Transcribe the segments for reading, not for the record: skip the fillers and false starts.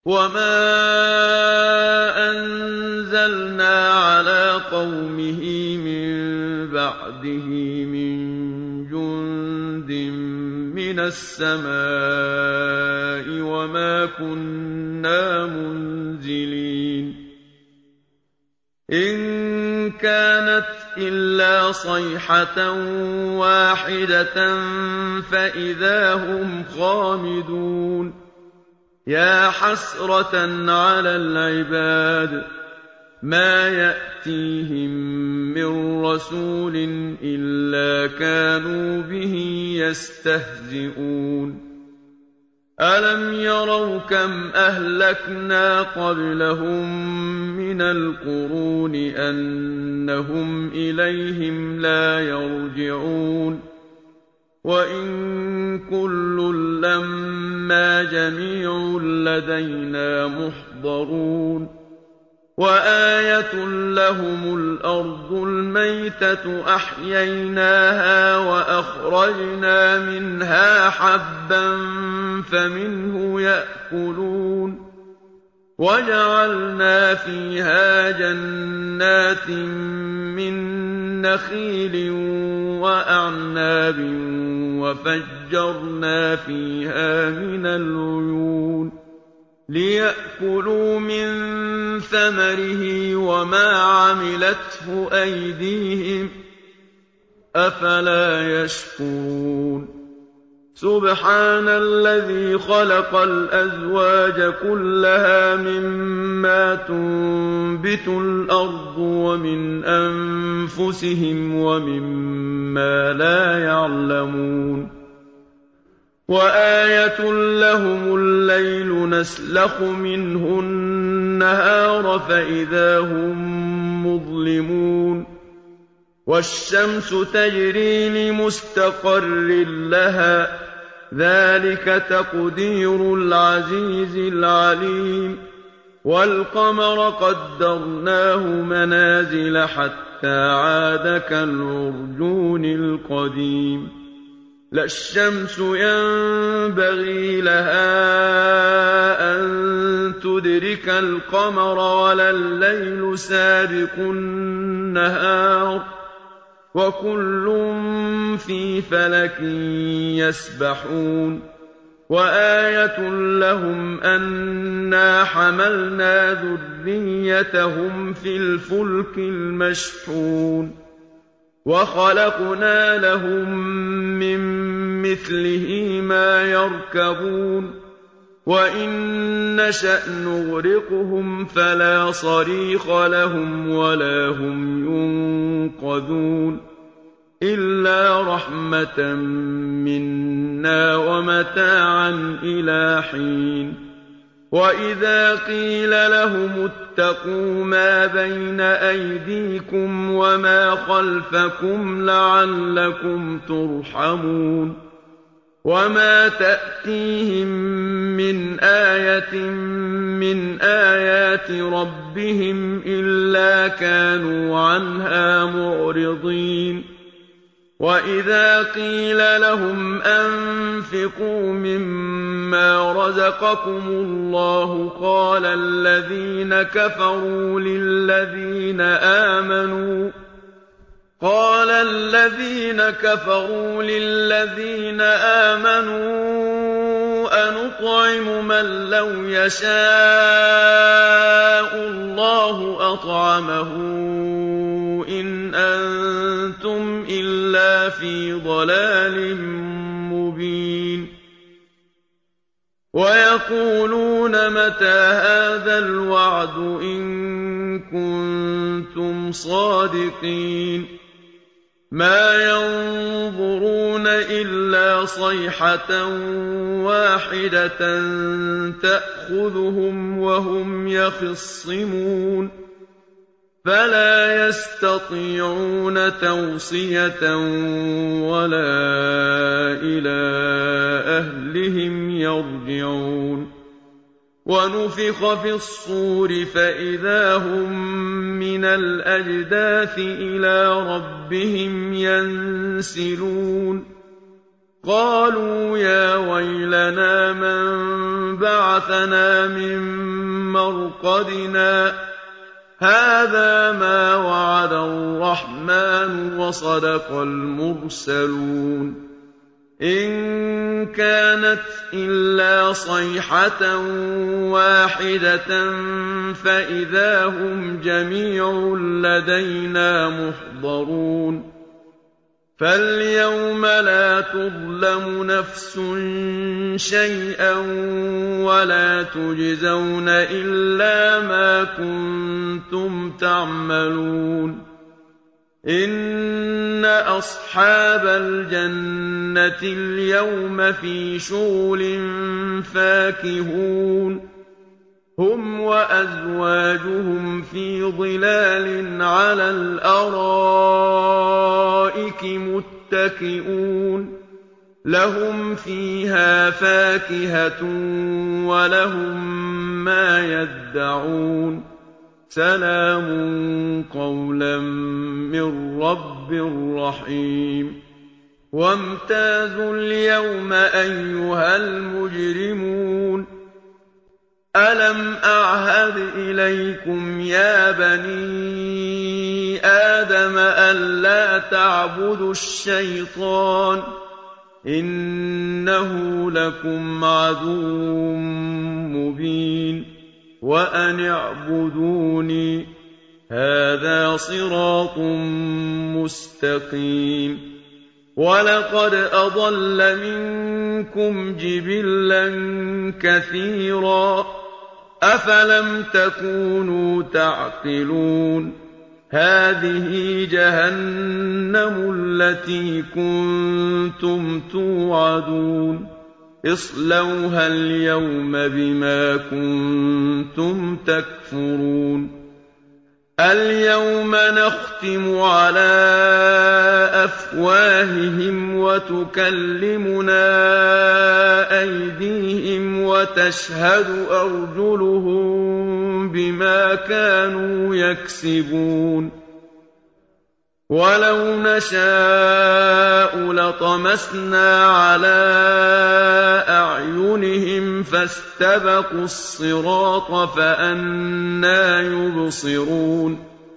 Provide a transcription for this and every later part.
وَمَا أَنزَلْنَا عَلَىٰ قَوْمِهِ مِن بَعْدِهِ مِن جُندٍ مِّنَ السَّمَاءِ وَمَا كُنَّا مُنزِلِينَ إِن كَانَتْ إِلَّا صَيْحَةً وَاحِدَةً فَإِذَا هُمْ خَامِدُونَ يَا حَسْرَةً عَلَى الْعِبَادِ مَا يَأْتِيهِم مِّن رَّسُولٍ إِلَّا كَانُوا بِهِ يَسْتَهْزِئُونَ أَلَمْ يَرَوْا كَمْ أَهْلَكْنَا قَبْلَهُم مِّنَ الْقُرُونِ أَنَّهُمْ إِلَيْهِمْ لَا يَرْجِعُونَ وَإِن كُلٌّ لَّمَّا جَمِيعٌ لَّدَيْنَا مُحْضَرُونَ وَآيَةٌ لَّهُمُ الْأَرْضُ الْمَيْتَةُ أَحْيَيْنَاهَا وَأَخْرَجْنَا مِنْهَا حَبًّا فَمِنْهُ يَأْكُلُونَ وَجَعَلْنَا فِيهَا جَنَّاتٍ مِّن نَّخِيلٍ وَأَعْنَابٍ وَفَجَّرْنَا فِيهَا مِنَ الْعُيُونِ لِيَأْكُلُوا مِن ثَمَرِهِ وَمَا عَمِلَتْهُ أَيْدِيهِمْ ۖ أَفَلَا يَشْكُرُونَ سُبْحَانَ الَّذِي خَلَقَ الْأَزْوَاجَ كُلَّهَا مِمَّا تُنبِتُ الْأَرْضُ وَمِنْ أَنفُسِهِمْ وَمِمَّا لَا يَعْلَمُونَ وَآيَةٌ لَّهُمُ اللَّيْلُ نَسْلَخُ مِنْهُ النَّهَارَ فَإِذَا هُم مُّظْلِمُونَ وَالشَّمْسُ تَجْرِي لِمُسْتَقَرٍّ لَّهَا ۚ ذَٰلِكَ تَقْدِيرُ الْعَزِيزِ الْعَلِيمِ وَالْقَمَرَ قَدَّرْنَاهُ مَنَازِلَ حَتَّىٰ عَادَ كَالْعُرْجُونِ الْقَدِيمِ لَا الشَّمْسُ يَنبَغِي لَهَا أَن تُدْرِكَ الْقَمَرَ وَلَا اللَّيْلُ سَابِقُ النَّهَارِ ۚ وَكُلٌّ فِي فَلَكٍ يَسْبَحُونَ وَآيَةٌ لَّهُمْ أَنَّا حَمَلْنَا ذُرِّيَّتَهُمْ فِي الْفُلْكِ الْمَشْحُونِ وَخَلَقْنَا لَهُم مِّن مِّثْلِهِ مَا يَرْكَبُونَ وَإِن نَّشَأْ نُغْرِقْهُمْ فَلَا صَرِيخَ لَهُمْ وَلَا هُمْ يُنقَذُونَ إِلَّا رَحْمَةً مِّنَّا وَمَتَاعًا إِلَىٰ حِينٍ وَإِذَا قِيلَ لَهُمُ اتَّقُوا مَا بَيْنَ أَيْدِيكُمْ وَمَا خَلْفَكُمْ لَعَلَّكُمْ تُرْحَمُونَ وَمَا تَأْتِيهِم مِّنْ آيَةٍ مِّنْ آيَاتِ رَبِّهِمْ إِلَّا كَانُوا عَنْهَا مُعْرِضِينَ وَإِذَا قِيلَ لَهُمْ أَنفِقُوا مِمَّا رَزَقَكُمُ اللَّهُ قَالَ الَّذِينَ كَفَرُوا لِلَّذِينَ آمَنُوا أَنُطْعِمُ مَن لَّوْ يَشَاءُ اللَّهُ أَطْعَمَهُ إِنْ أَنتُمْ إِلَّا فِي ضَلَالٍ مُّبِينٍ وَيَقُولُونَ مَتَىٰ هَٰذَا الْوَعْدُ إِن كُنتُمْ صَادِقِينَ مَا يَنظُرُونَ إِلَّا صَيْحَةً وَاحِدَةً تَأْخُذُهُمْ وَهُمْ يَخِصِّمُونَ فَلَا يَسْتَطِيعُونَ تَوْصِيَةً وَلَا إِلَىٰ أَهْلِهِمْ يَرْجِعُونَ وَنُفِخَ فِي الصُّورِ فَإِذَا هُم مِّنَ الْأَجْدَاثِ إِلَىٰ رَبِّهِمْ يَنسِلُونَ قَالُوا يَا وَيْلَنَا مَن بَعَثَنَا مِن مَّرْقَدِنَا ۜۗ هَٰذَا مَا وَعَدَ الرَّحْمَٰنُ وَصَدَقَ الْمُرْسَلُونَ إِن كَانَتْ إِلَّا صَيْحَةً وَاحِدَةً فَإِذَا هُمْ جَمِيعٌ لَّدَيْنَا مُحْضَرُونَ فَالْيَوْمَ لَا تُظْلَمُ نَفْسٌ شَيْئًا وَلَا تُجْزَوْنَ إِلَّا مَا كُنتُمْ تَعْمَلُونَ إِنَّ أَصْحَابَ الْجَنَّةِ الْيَوْمَ فِي شُغُلٍ فَاكِهُونَ هُمْ وَأَزْوَاجُهُمْ فِي وَظِلَالٍ عَلَى الْأَرَائِكِ مُتَّكِئُونَ لَهُمْ فِيهَا فَاكِهَةٌ وَلَهُم مَّا يَدَّعُونَ سَلَامٌ قَوْلًا مِّن رَّبٍّ رَّحِيمٍ وَامْتَازُوا الْيَوْمَ أَيُّهَا الْمُجْرِمُونَ أَلَمْ أَعْهَدْ إِلَيْكُمْ يَا بَنِي آدَمَ أَن لَّا تَعْبُدُوا الشَّيْطَانَ ۖ إِنَّهُ لَكُمْ عَدُوٌّ مُّبِينٌ وَأَنِ اعْبُدُونِي ۚ هَٰذَا صِرَاطٌ مُّسْتَقِيمٌ وَلَقَدْ أَضَلَّ مِنكُمْ جِبِلًّا كَثِيرًا ۖ أَفَلَمْ تَكُونُوا تَعْقِلُونَ هَٰذِهِ جَهَنَّمُ الَّتِي كُنتُمْ تُوعَدُونَ اصْلَوْهَا الْيَوْمَ بِمَا كُنتُمْ تَكْفُرُونَ الْيَوْمَ نَخْتِمُ عَلَىٰ أَفْوَاهِهِمْ وَتُكَلِّمُنَا أَيْدِيهِمْ وَتَشْهَدُ أَرْجُلُهُم بِمَا كَانُوا يَكْسِبُونَ وَلَوْ نَشَاءُ لَطَمَسْنَا عَلَىٰ أَعْيُنِهِمْ فَاسْتَبَقُوا الصِّرَاطَ فَأَنَّىٰ يُبْصِرُونَ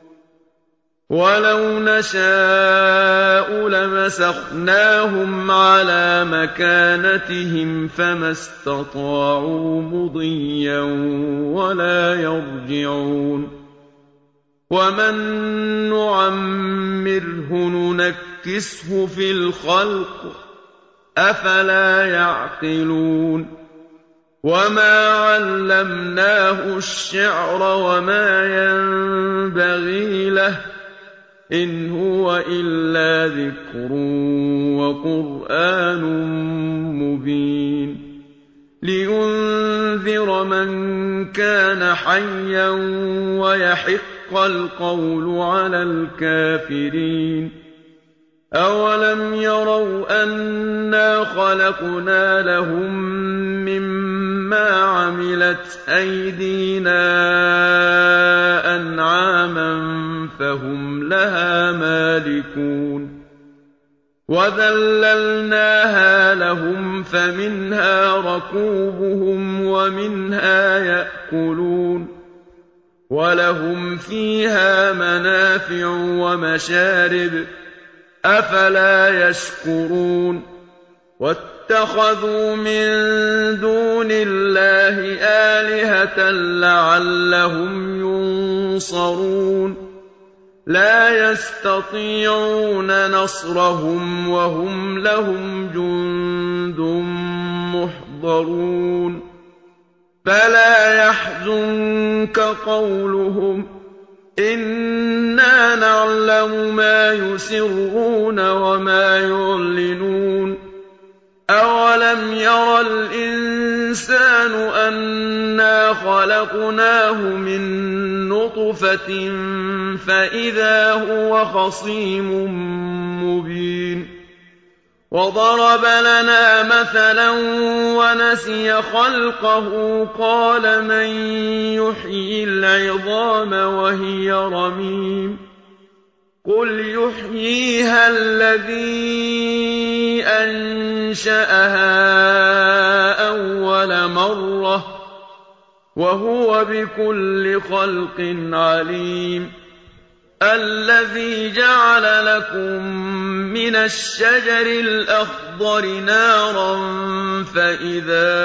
وَلَوْ نَشَاءُ لَمَسَخْنَاهُمْ عَلَىٰ مَكَانَتِهِمْ فَمَا اسْتَطَاعُوا مُضِيًّا وَلَا يَرْجِعُونَ وَمَن نُّعَمِّرْهُ نُنَكِّسْهُ فِي الْخَلْقِ ۖ أَفَلَا يَعْقِلُونَ وَمَا عَلَّمْنَاهُ الشِّعْرَ وَمَا يَنبَغِي لَهُ ۚ إِنْ هُوَ إِلَّا ذِكْرٌ وَقُرْآنٌ مُّبِينٌ لِّيُنذِرَ مَن كَانَ حَيًّا وَيَحِقَّ الْقَوْلُ عَلَى الْكَافِرِينَ أَوَلَمْ يَرَوْا أَنَّا خَلَقْنَا لَهُم مِّمَّا عَمِلَتْ أَيْدِينَا أَنْعَامًا فَهُمْ لَهَا مَالِكُونَ وَذَلَّلْنَاهَا لَهُمْ فَمِنْهَا رَكُوبُهُمْ وَمِنْهَا يَأْكُلُونَ وَلَهُمْ فِيهَا مَنَافِعُ وَمَشَارِبُ ۖ أَفَلَا يَشْكُرُونَ وَاتَّخَذُوا مِن دُونِ اللَّهِ آلِهَةً لَّعَلَّهُمْ يُنصَرُونَ لَا يَسْتَطِيعُونَ نَصْرَهُمْ وَهُمْ لَهُمْ جُندٌ مُّحْضَرُونَ فَلَا يَحْزُنكَ قَوْلُهُمْ ۘ إِنَّا نَعْلَمُ مَا يُسِرُّونَ وَمَا يُعْلِنُونَ أَوَلَمْ يَرَ الْإِنسَانُ أَنَّا خَلَقْنَاهُ مِن نُّطْفَةٍ فَإِذَا هُوَ خَصِيمٌ مُّبِينٌ وَضَرَبَ لَنَا مَثَلًا وَنَسِيَ خَلْقَهُ قَالَ مَن يُحْيِي الْعِظَامَ وَهِيَ رَمِيمٌ قُلْ يُحْيِيهَا الَّذِي أَنشَأَهَا أَوَّلَ مَرَّةٍ ۖ وَهُوَ بِكُلِّ خَلْقٍ عَلِيمٌ الَّذِي جَعَلَ لَكُم مِّنَ الشَّجَرِ الْأَخْضَرِ نَارًا فَإِذَا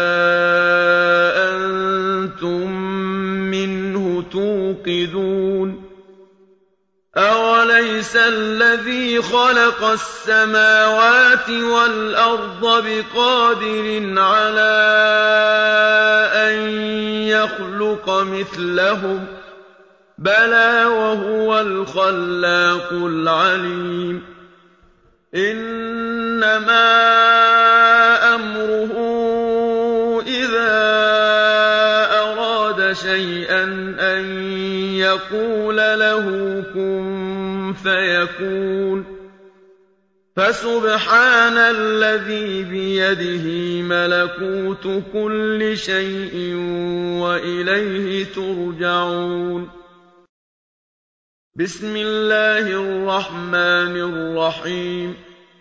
أَنتُم مِّنْهُ تُوقِدُونَ أَوَلَيْسَ الَّذِي خَلَقَ السَّمَاوَاتِ وَالْأَرْضَ بِقَادِرٍ عَلَىٰ أَن يَخْلُقَ مِثْلَهُم ۚ بَلَىٰ وَهُوَ الْخَلَّاقُ الْعَلِيمُ إِنَّمَا أَمْرُهُ إِذَا أَرَادَ شَيْئًا أَن يَقُولَ لَهُ كُن فَيَكُونُ فَسُبْحَانَ الَّذِي بِيَدِهِ مَلَكُوتُ كُلِّ شَيْءٍ وَإِلَيْهِ تُرْجَعُونَ بسم الله الرحمن الرحيم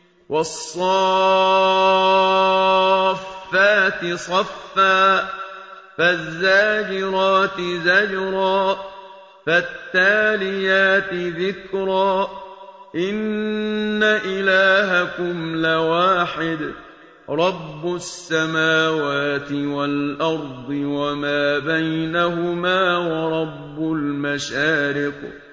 والصافات صفا فالزاجرات زجرا فالتاليات ذكرا إن إلهكم لواحد رب السماوات والأرض وما بينهما ورب المشارق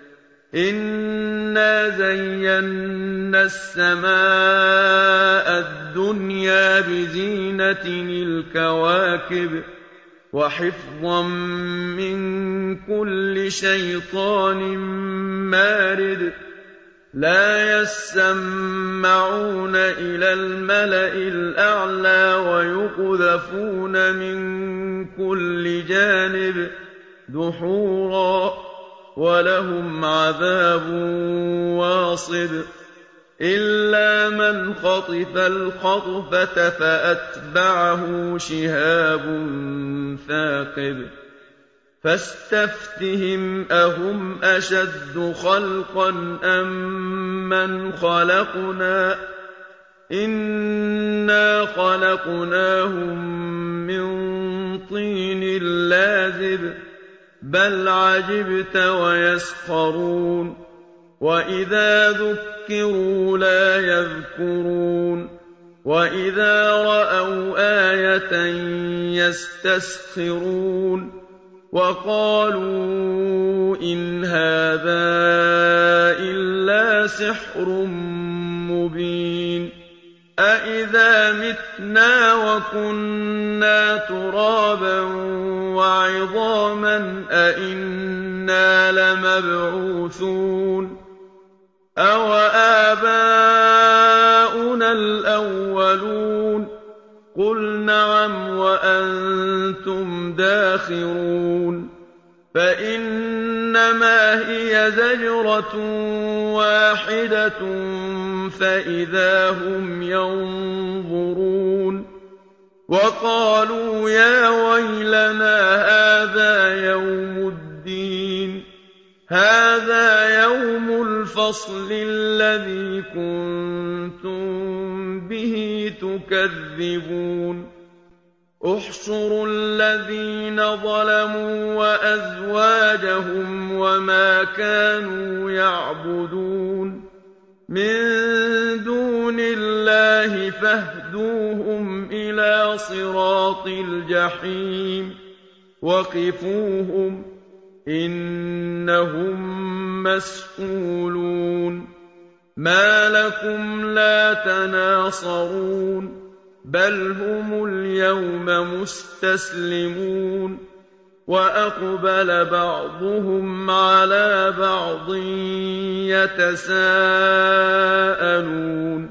إِنَّا زَيَّنَّا السَّمَاءَ الدُّنْيَا بِزِينَةٍ الْكَوَاكِبِ وَحِفْظًا مِّن كُلِّ شَيْطَانٍ مَّارِدٍ لَّا يَسَّمَّعُونَ إِلَى الْمَلَإِ الْأَعْلَىٰ وَيُقْذَفُونَ مِن كُلِّ جَانِبٍ دُحُورًا وَلَهُمْ عَذَابٌ وَاصِبٌ إِلَّا مَنْ خَطِفَ الْخَطْفَةَ فَأَتْبَعَهُ شِهَابٌ ثَاقِبٌ فَاسْتَفْتِهِمْ أَهُمْ أَشَدُّ خَلْقًا أَم مَّنْ خَلَقْنَا إِنَّا خَلَقْنَاهُم مِّن طِينٍ لَّازِبٍ بَلْ عَجِبْتَ وَيَسْخَرُونَ وَإِذَا ذُكِّرُوا لَا يَذْكُرُونَ وَإِذَا رَأَوْا آيَةً يَسْتَسْخِرُونَ وَقَالُوا إِنْ هَٰذَا إِلَّا سِحْرٌ مُّبِينٌ أَإِذَا مِتْنَا وَكُنَّا تُرَابًا وَعِظَامًا أَإِنَّا لَمَبْعُوثُونَ أَوَآبَاؤُنَا الْأَوَّلُونَ قُلْ نَعَمْ وَأَنتُمْ دَاخِرُونَ فَإِنَّمَا هِيَ زَجْرَةٌ وَاحِدَةٌ فَإِذَا هُمْ يَنظُرُونَ وَقَالُوا يَا وَيْلَنَا هَٰذَا يَوْمُ الدِّينِ هَٰذَا يَوْمُ الْفَصْلِ الَّذِي كُنتُم بِهِ تُكَذِّبُونَ احْشُرُوا الَّذِينَ ظَلَمُوا وَأَزْوَاجَهُمْ وَمَا كَانُوا يَعْبُدُونَ مِن دُونِ اللَّهِ فاهْدُوهُمْ إِلَىٰ صِرَاطِ الْجَحِيمِ وَقِفُوهُمْ ۖ إِنَّهُم مَّسْئُولُونَ مَا لَكُمْ لَا تَنَاصَرُونَ بَلْ هُمُ الْيَوْمَ مُسْتَسْلِمُونَ وَأَقْبَلَ بَعْضُهُمْ عَلَىٰ بَعْضٍ يَتَسَاءَلُونَ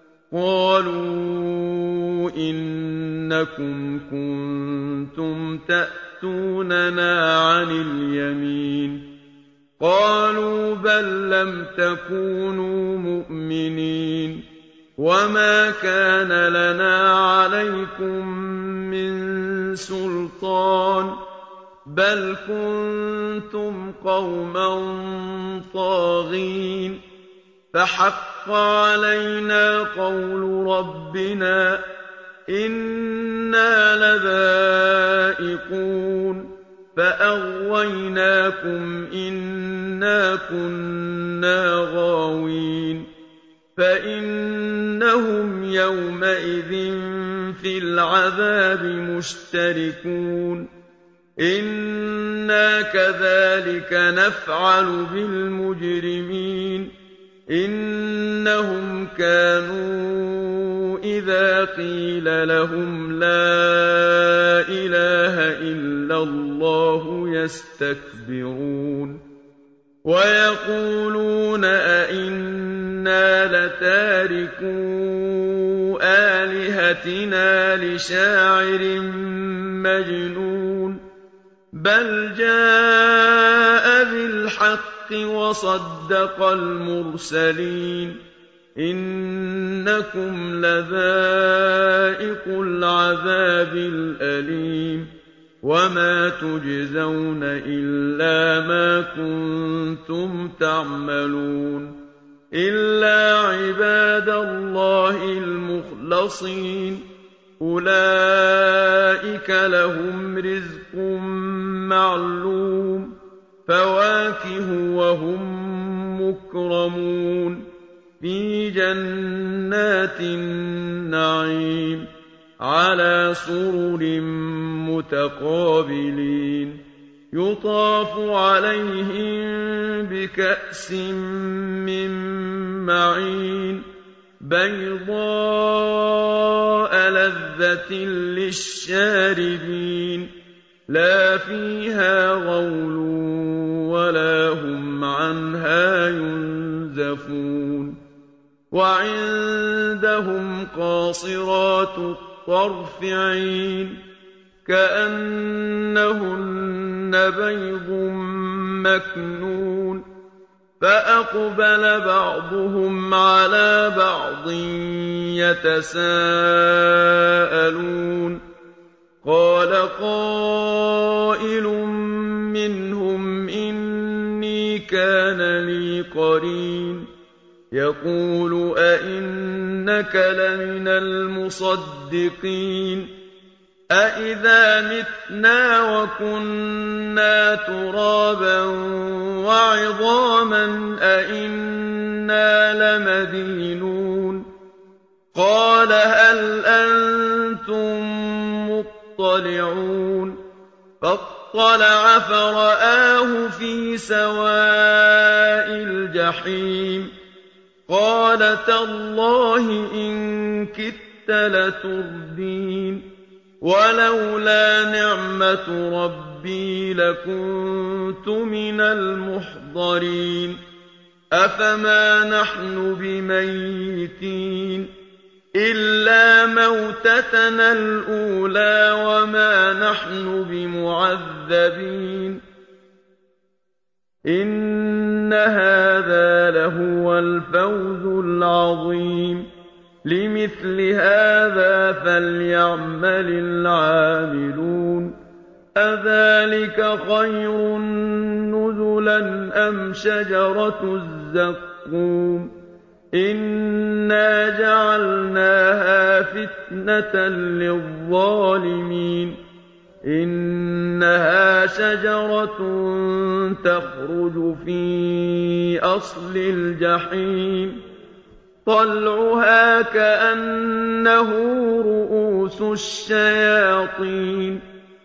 قَالُوا إِنَّكُمْ كُنتُمْ تَأْتُونَنَا عَنِ الْيَمِينِ قَالُوا بَل لَّمْ تَكُونُوا مُؤْمِنِينَ وَمَا كَانَ لَنَا عَلَيْكُم مِّن سُلْطَانٍ بَلْ كُنتُمْ قَوْمًا طَاغِينَ فَحَقَّ فَحَقَّ عَلَيْنَا قَوْلُ رَبِّنَا إِنَّا لَذَائِقُونَ فَأَغْوَيْنَاكُمْ إِنَّا كُنَّا غَاوِينَ فَإِنَّهُمْ يَوْمَئِذٍ فِي الْعَذَابِ مُشْتَرِكُونَ إِنَّا كَذَٰلِكَ نَفْعَلُ بِالْمُجْرِمِينَ إِنَّهُمْ كَانُوا إِذَا قِيلَ لَهُمْ لَا إِلَٰهَ إِلَّا اللَّهُ يَسْتَكْبِرُونَ وَيَقُولُونَ أَئِنَّا لَتَارِكُو آلِهَتِنَا لِشَاعِرٍ مَّجْنُونٍ بَلْ جَاءَ بِالْحَقِّ وَصَدَّقَ الْمُرْسَلِينَ إِنَّكُمْ لَذَائِقُو الْعَذَابِ الْأَلِيمِ وَمَا تُجْزَوْنَ إِلَّا مَا كُنتُمْ تَعْمَلُونَ إِلَّا عِبَادَ اللَّهِ الْمُخْلَصِينَ أُولَٰئِكَ لَهُمْ رِزْقٌ مَّعْلُومٌ فَوَاكِهُ وَهُم مُّكْرَمُونَ فِي جَنَّاتِ النَّعِيمِ عَلَىٰ سُرُرٍ مُّتَقَابِلِينَ يُطَافُ عَلَيْهِم بِكَأْسٍ مِّن مَّعِينٍ بَيْضَاءَ لَذَّةٍ لِّلشَّارِبِينَ لَا فِيهَا غَوْلٌ وَلَا هُمْ عَنْهَا يُنزَفُونَ وَعِندَهُمْ قَاصِرَاتُ الطَّرْفِ عِينٌ كَأَنَّهُنَّ بَيْضٌ مَّكْنُونٌ فَأَقْبَلَ بَعْضُهُمْ عَلَىٰ بَعْضٍ يَتَسَاءَلُونَ قَالَ قَائِلٌ مِّنْهُمْ إِنِّي كَانَ لِي قَرِينٌ يَقُولُ أَإِنَّكَ لَمِنَ الْمُصَدِّقِينَ أَإِذَا مِتْنَا وَكُنَّا تُرَابًا وَعِظَامًا أَإِنَّا لَمَدِينُونَ قَالَ هَلْ أَنتُم مُّطَّلِعُونَ فَاطَّلَعَ فَرَآهُ فِي سَوَاءِ الْجَحِيمِ قَالَ تَاللَّهِ إِن كِدتَّ لَتُرْدِينِ وَلَوْلَا نِعْمَةُ رَبِّي لَكُنتُ مِنَ الْمُحْضَرِينَ أَفَمَا نَحْنُ بِمَيِّتِينَ إِلَّا مَوْتَتَنَا الْأُولَىٰ وَمَا نَحْنُ بِمُعَذَّبِينَ إِنَّ هَٰذَا لَهُوَ الْفَوْزُ الْعَظِيمُ لِمِثْلِ هَٰذَا فَلْيَعْمَلِ الْعَامِلُونَ أَذَٰلِكَ خَيْرٌ نُّزُلًا أَمْ شَجَرَةُ الزَّقُّومِ إِنَّا جَعَلْنَاهَا فِتْنَةً لِّلظَّالِمِينَ إِنَّهَا شَجَرَةٌ تَخْرُجُ فِي أَصْلِ الْجَحِيمِ طَلْعُهَا كَأَنَّهُ رُءُوسُ الشَّيَاطِينِ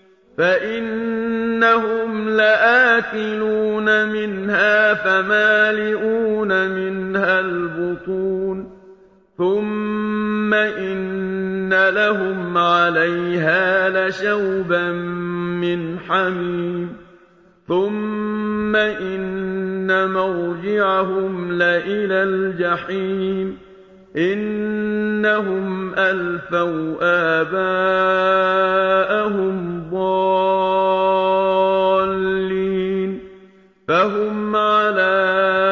فَإِنَّهُمْ لَآكِلُونَ مِنْهَا فَمَالِئُونَ مِنْهَا الْبُطُونَ ثُمَّ إِنَّ لَهُمْ عَلَيْهَا لَشَوْبًا مِّنْ حَمِيمٍ ثُمَّ إِنَّ مَرْجِعَهُمْ لَإِلَى الْجَحِيمِ إِنَّهُمْ أَلْفَوْا آبَاءَهُمْ ضَالِّينَ فَهُمْ عَلَىٰ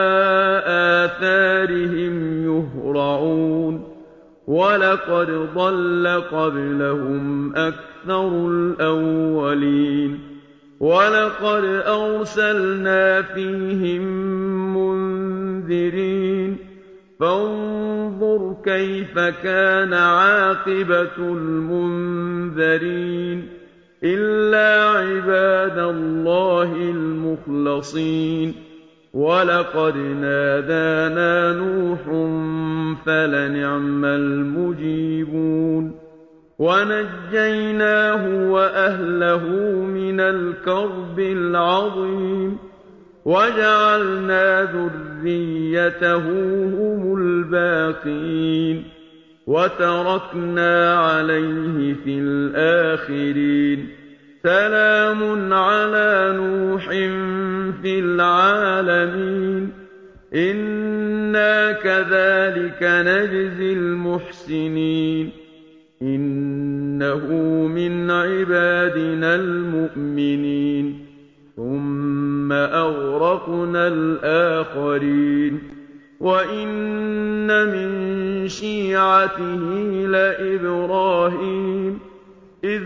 آثَارِهِمْ يُهْرَعُونَ وَلَقَدْ ضَلَّ قَبْلَهُمْ أَكْثَرُ الْأَوَّلِينَ وَلَقَدْ أَرْسَلْنَا فِيهِم مُّنذِرِينَ فانظُرْ كَيْفَ كَانَ عَاقِبَةُ الْمُنذَرِينَ إِلَّا عِبَادَ اللَّهِ الْمُخْلَصِينَ وَلَقَدْ نَادَانَا نُوحٌ فَلَنِعْمَ الْمُجِيبُونَ وَنَجَّيْنَاهُ وَأَهْلَهُ مِنَ الْكَرْبِ الْعَظِيمِ وَجَعَلْنَا ذُرِّيَّتَهُ هُمُ الْبَاقِينَ وَتَرَكْنَا عَلَيْهِ فِي الْآخِرِينَ سَلَامٌ عَلَىٰ نُوحٍ فِي الْعَالَمِينَ إِنَّا كَذَٰلِكَ نَجْزِي الْمُحْسِنِينَ إِنَّهُ مِنْ عِبَادِنَا الْمُؤْمِنِينَ ثُمَّ أَغْرَقْنَا الْآخَرِينَ وَإِنَّ مِن شِيعَتِهِ لَإِبْرَاهِيمَ إِذْ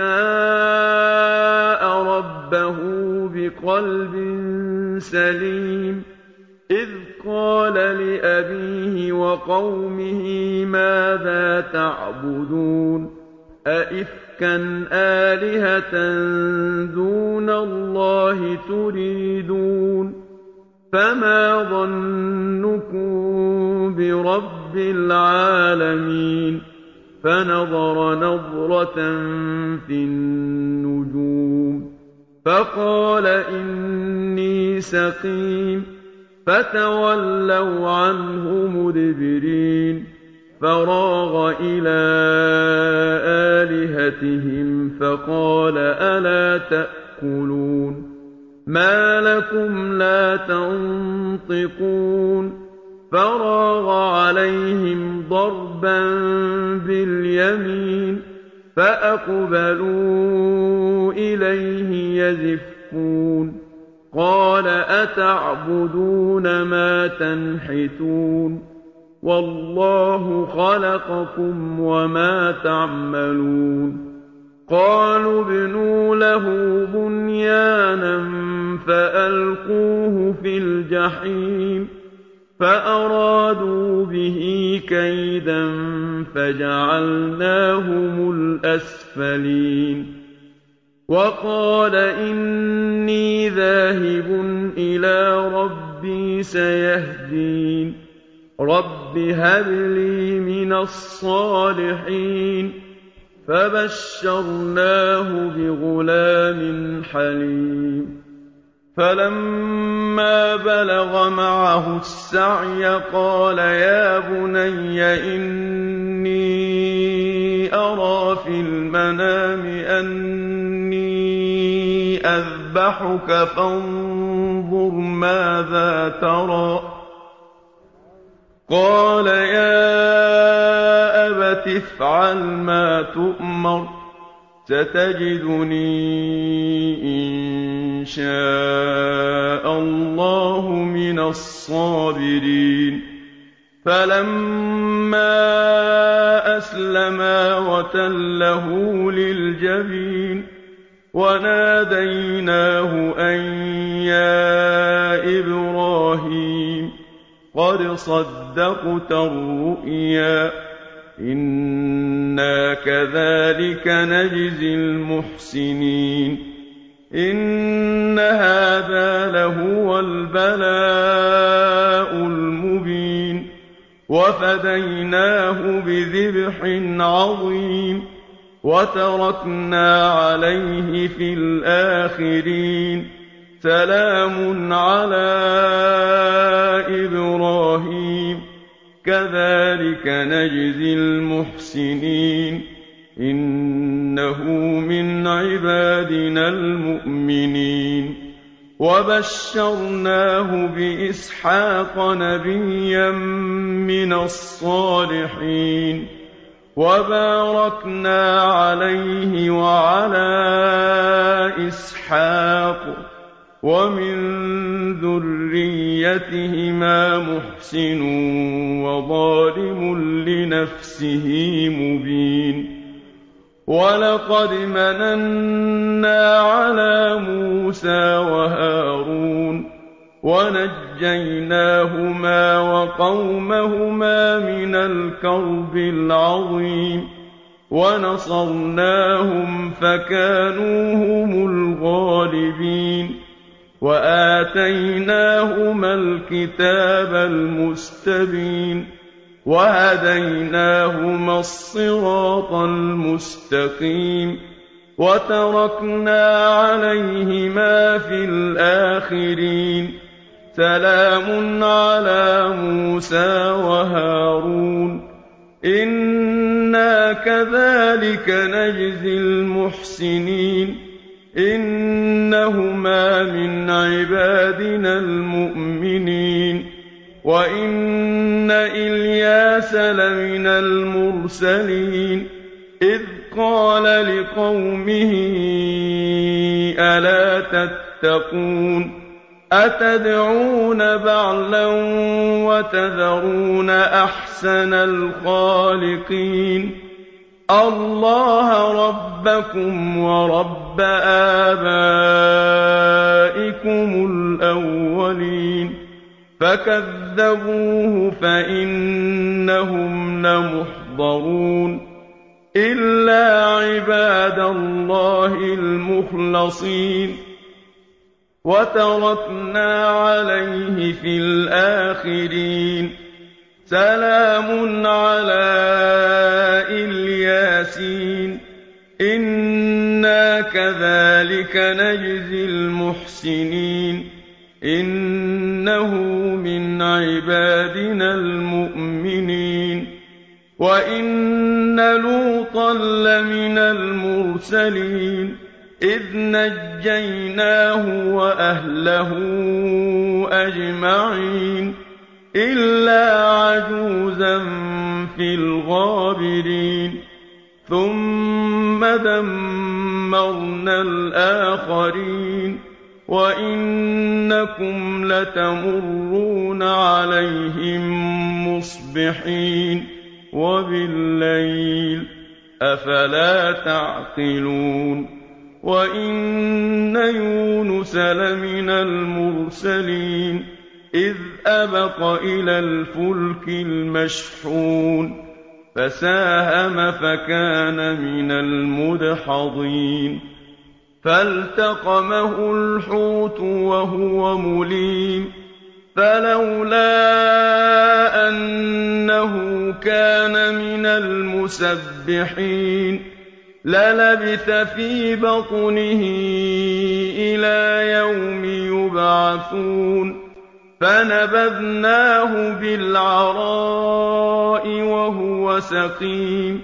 جَاءَ رَبَّهُ بِقَلْبٍ سَلِيمٍ إِذْ قَالَ لِأَبِيهِ وَقَوْمِهِ مَاذَا تَعْبُدُونَ أَئِفْكًا آلِهَةً دُونَ اللَّهِ تُرِيدُونَ فَمَا ظَنُّكُم بِرَبِّ الْعَالَمِينَ فَنَظَرَ نَظْرَةً فِي النُّجُومِ فَقَالَ إِنِّي سَقِيمٌ فَتَوَلَّوْا عَنْهُ مُدْبِرِينَ فَرَاغَ إِلَىٰ آلِهَتِهِمْ فَقَالَ أَلَا تَأْكُلُونَ مَا لَكُمْ لَا تَنطِقُونَ فَرَاغَ عَلَيْهِمْ ضَرْبًا بِالْيَمِينِ فَأَقْبَلُوا إِلَيْهِ يَزِفُّونَ قَالَ أَتَعْبُدُونَ مَا تَنْحِتُونَ وَاللَّهُ خَلَقَكُمْ وَمَا تَعْمَلُونَ قَالُوا ابْنُوا لَهُ بُنْيَانًا فَأَلْقُوهُ فِي الْجَحِيمِ فَأَرَادُوا بِهِ كَيْدًا فَجَعَلْنَاهُمُ الْأَسْفَلِينَ وَقَالَ إِنِّي ذَاهِبٌ إِلَىٰ رَبِّي سَيَهْدِينِ رَبِّ هَبْ لِي مِنَ الصَّالِحِينَ فَبَشَّرْنَاهُ بِغُلَامٍ حَلِيمٍ فَلَمَّا بَلَغَ مَعَهُ السَّعْيَ قَالَ يَا بُنَيَّ إِنِّي أَرَىٰ فِي الْمَنَامِ أَنِّي أَذْبَحُكَ فَانظُرْ مَاذَا تَرَىٰ قَالَ يَا أَبَتِ افْعَلْ مَا تُؤْمَرُ سَتَجِدُنِي إِن شَاءَ اللَّهُ مِنَ الصَّابِرِينَ فَلَمَّا أَسْلَمَا وَتَلَّهُ لِلْجَبِينِ وَنَادَيْنَاهُ أَن يَا إِبْرَاهِيمُ قَدْ صَدَّقْتَ الرُّؤْيَا إِنَّا كَذَٰلِكَ نَجْزِي الْمُحْسِنِينَ إِنَّ هَٰذَا لَهُوَ الْبَلَاءُ الْمُبِينُ وَفَدَيْنَاهُ بِذِبْحٍ عَظِيمٍ وَتَرَكْنَا عَلَيْهِ فِي الْآخِرِينَ سَلَامٌ عَلَىٰ إِبْرَاهِيمَ كَذَٰلِكَ نَجْزِي الْمُحْسِنِينَ إِنَّهُ مِنْ عِبَادِنَا الْمُؤْمِنِينَ وَبَشَّرْنَاهُ بِإِسْحَاقَ نَبِيًّا مِّنَ الصَّالِحِينَ وَبَارَكْنَا عَلَيْهِ وَعَلَىٰ إِسْحَاقَ وَمِن ذُرِّيَّتِهِمَا مُحْسِنٌ وَظَالِمٌ لِّنَفْسِهِ مُبِينٌ وَلَقَدْ مَنَنَّا عَلَىٰ مُوسَىٰ وَهَارُونَ ونجيناهما وقومهما من الكرب العظيم ونصرناهم فكانوا هم الغالبين وآتيناهما الكتاب المستبين وهديناهما الصراط المستقيم وتركنا عليهما في الآخرين سلام على موسى وهارون إنا كذلك نجزي المحسنين إنهما من عبادنا المؤمنين وإن إلياس لمن المرسلين إذ قال لقومه ألا تتقون أتدعون بعلا وتذرون أحسن الخالقين الله ربكم ورب آبائكم الأولين فكذبوه فإنهم لمحضرون إلا عباد الله المخلصين وتركنا عليه في الآخرين سلام على الياسين إنا كذلك نجزي المحسنين إنه من عبادنا المؤمنين وإن لوطا لمن المرسلين إذ نجيناه وأهله أجمعين إلا عجوزا في الغابرين ثم دمرنا الآخرين وإنكم لتمرون عليهم مصبحين وبالليل أفلا تعقلون وإن يونس لمن المرسلين إذ أبق إلى الفلك المشحون فساهم فكان من المدحضين فالتقمه الحوت وهو مليم فلولا أنه كان من المسبحين للبث في بطنه إلى يوم يبعثون فنبذناه بالعراء وهو سقيم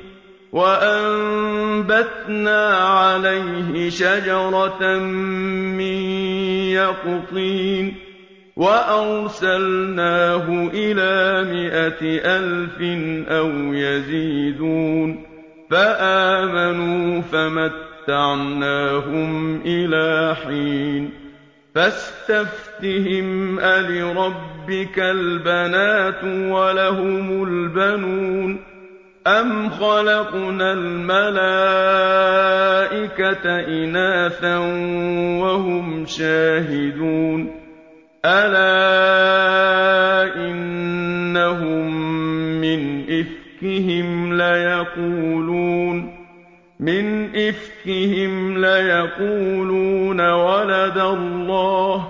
وأنبتنا عليه شجرة من يقطين وأرسلناه إلى 100,000 أو يزيدون فآمنوا فمتعناهم إلى حين فاستفتهم ألربك البنات ولهم البنون أم خلقنا الملائكة إناثا وهم شاهدون ألا إنهم من إفكهم ليقولون ولد الله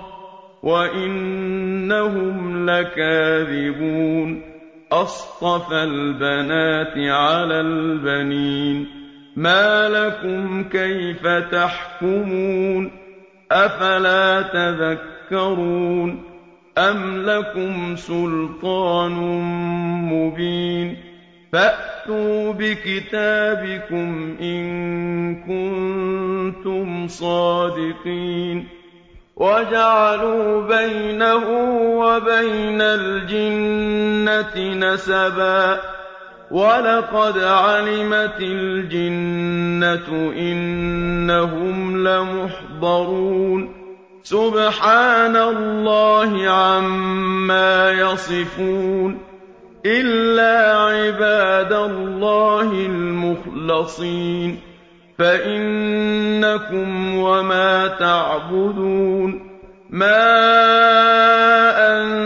وإنهم لكاذبون أصطفى البنات على البنين ما لكم كيف تحكمون أفلا تذكرون أم لكم سلطان مبين فأتوا بكتابكم إن كنتم صادقين وجعلوا بينه وبين الجنة نسبا ولقد علمت الجنة إنهم لمحضرون سبحان الله عما يصفون إلا عباد الله المخلصين فإنكم وما تعبدون ما أنتم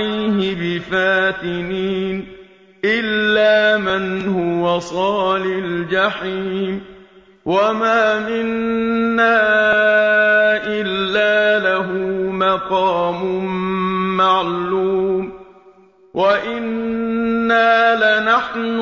عَلَيْهِ بِفَاتِنِينَ إِلَّا مَنْ هُوَ صَالِ الْجَحِيمِ وَمَا مِنَّا إِلَّا لَهُ مَقَامٌ مَّعْلُومٌ وَإِنَّا لَنَحْنُ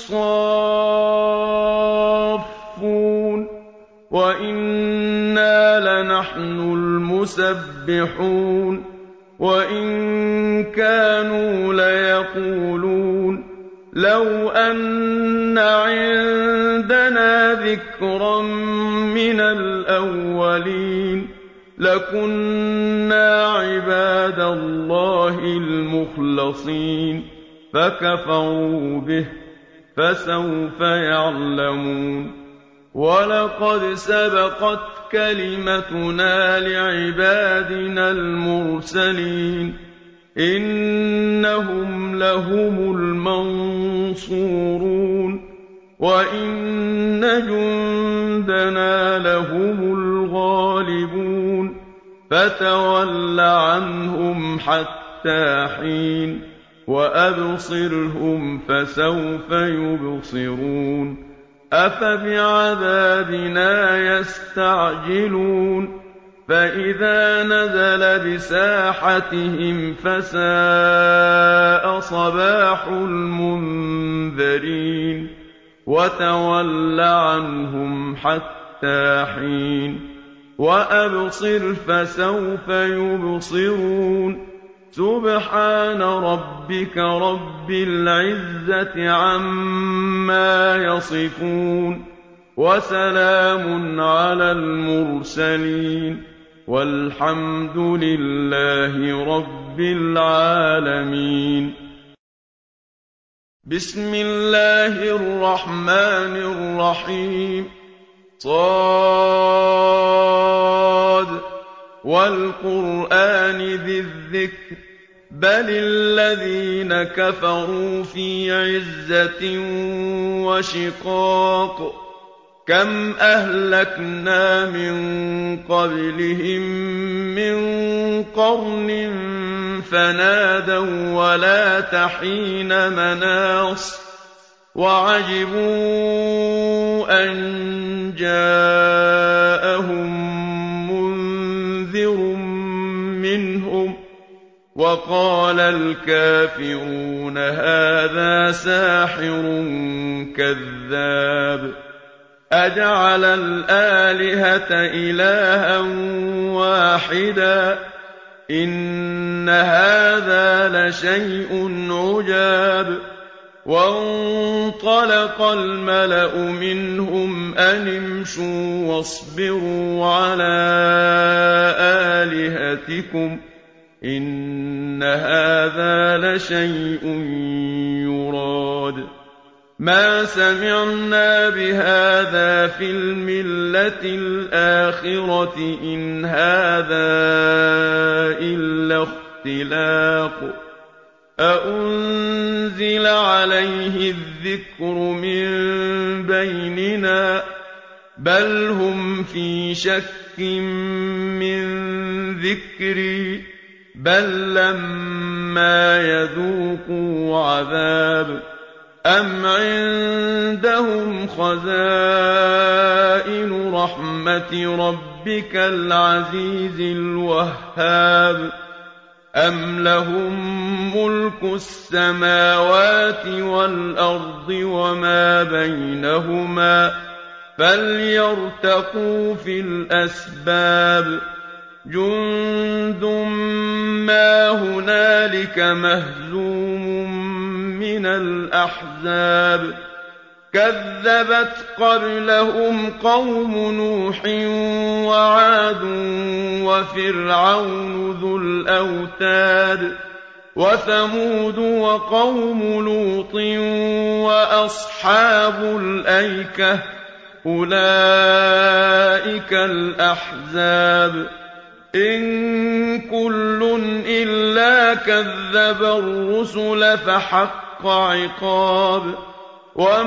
الصَّافُّونَ وَإِنَّا لَنَحْنُ الْمُسَبِّحُونَ وَإِن كَانُوا لَيَقُولُونَ لَوْ أَنَّ عِندَنَا ذِكْرًا مِّنَ الْأَوَّلِينَ لَكُنَّا عِبَادَ اللَّهِ الْمُخْلَصِينَ فَكَفَرُوا بِهِ فَسَوْفَ يَعْلَمُونَ وَلَقَدْ سَبَقَتْ كَلِمَتُنَا لِعِبَادِنَا الْمُرْسَلِينَ إِنَّهُمْ لَهُمُ الْمَنصُورُونَ وَإِنَّ جُندَنَا لَهُمُ الْغَالِبُونَ فَتَوَلَّ عَنْهُمْ حَتَّىٰ حِينٍ وَأَبْصِرْهُمْ فَسَوْفَ يُبْصِرُونَ أَفَبِعَذَابِنَا يَسْتَعْجِلُونَ فَإِذَا نَزَلَ بِسَاحَتِهِمْ فَسَاءَ صَبَاحُ الْمُنذَرِينَ وَتَوَلَّ عَنْهُمْ حَتَّىٰ حِينٍ وَأَبْصِرْ فَسَوْفَ يُبْصِرُونَ سُبْحَانَ رَبِّكَ رَبِّ الْعِزَّةِ عَمَّا يَصِفُونَ وَسَلَامٌ عَلَى الْمُرْسَلِينَ وَالْحَمْدُ لِلَّهِ رَبِّ الْعَالَمِينَ بسم الله الرحمن الرحيم صاد والقرآن ذي الذكر بل الذين كفروا في عزة وشقاق كم أهلكنا من قبلهم من قرن فنادوا ولا تحين مناص وعجبوا أن جاءهم منذر منهم وقال الكافرون هذا ساحر كذاب أجعل الآلهة إلها واحدا إن هذا لشيء عجاب وانطلق الملأ منهم أن امشوا واصبروا على آلهتكم إن هذا لشيء يراد ما سمعنا بهذا في الملة الآخرة إن هذا إلا اختلاق أأنزل عليه الذكر من بيننا بل هم في شك من ذكري بل لما يذوقوا عذاب أم عندهم خزائن رحمة ربك العزيز الوهاب أم لهم ملك السماوات والأرض وما بينهما فليرتقوا في الأسباب جند ما هنالك مهزوم من الأحزاب كذبت قبلهم قوم نوح وعاد وفرعون ذو الأوتاد وثمود وقوم لوط وأصحاب الأيكة أولئك الأحزاب إن كل إلا كذب الرسل فحق عقاب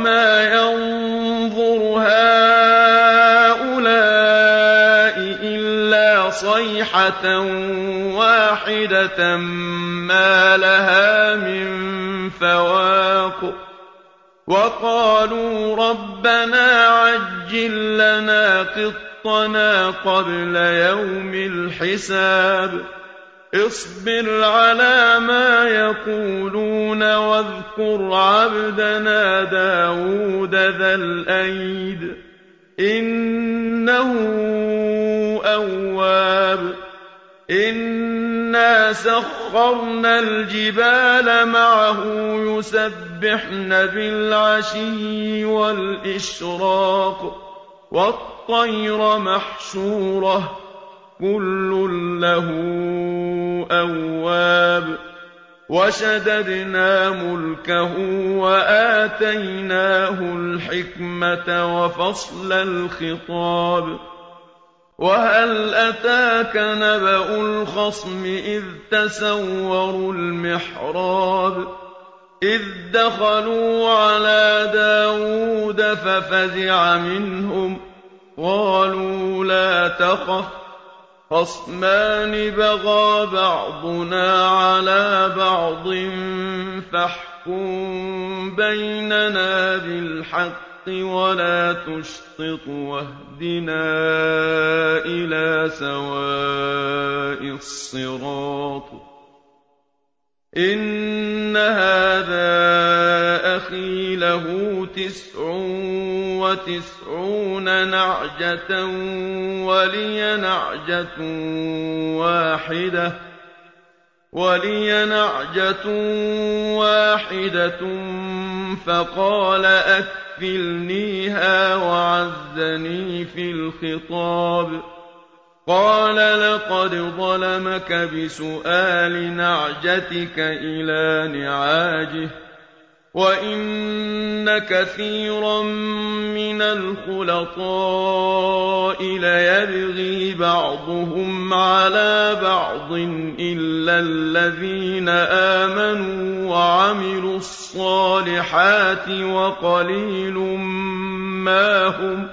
وما ينظر هؤلاء إلا إِلَّا صَيْحَةً وَاحِدَةً مَّا لَهَا مِن فَوَاقٍ وَقَالُوا رَبَّنَا عَجِّل لَّنَا قِطَّنَا قَبْلَ يَوْمِ الْحِسَابِ اصْبِرْ عَلَىٰ مَا يَقُولُونَ وَاذْكُرْ عَبْدَنَا دَاوُودَ ذَا الْأَيْدِ إِنَّهُ أَوَّابٌ إِنَّا سَخَّرْنَا الْجِبَالَ مَعَهُ يُسَبِّحْنَ بِالْعَشِيِّ وَالْإِشْرَاقِ وَالطَّيْرَ مَحْشُورَةً كُلٌّ لَّهُ أَوَّابٌ وَشَدَدْنَا مُلْكَهُ وَآتَيْنَاهُ الْحِكْمَةَ وَفَصْلَ الْخِطَابِ وَهَلْ أَتَاكَ نَبَأُ الْخَصْمِ إِذْ تَسَوَّرُوا الْمِحْرَابَ إِذْ دَخَلُوا عَلَىٰ دَاوُودَ فَفَزِعَ مِنْهُمْ قَالُوا لَا تَخَفْ خَصْمَانِ بَغَىٰ بَعْضُنَا عَلَىٰ بَعْضٍ فَاحْكُم بَيْنَنَا بِالْحَقِّ وَلَا تُشْطِطْ وَاهْدِنَا إِلَىٰ سَوَاءِ الصِّرَاطِ إِنَّ هَٰذَا أَخِي لَهُ 99 نَعْجَةً وَلِيَ نَعْجَةٌ وَاحِدَةٌ فَقَالَ أَكْفِلْنِيهَا وَعَزَّنِي فِي الْخِطَابِ قَالَ لَقَدْ ظَلَمَكَ بِسُؤَالِ نَعْجَتِكَ إِلَىٰ نِعَاجِهِ وَإِنَّ كَثِيرًا مِّنَ الْخُلَطَاءِ لَيَبْغِي بَعْضُهُمْ عَلَىٰ بَعْضٍ إِلَّا الَّذِينَ آمَنُوا وَعَمِلُوا الصَّالِحَاتِ وَقَلِيلٌ مَّا هُمْ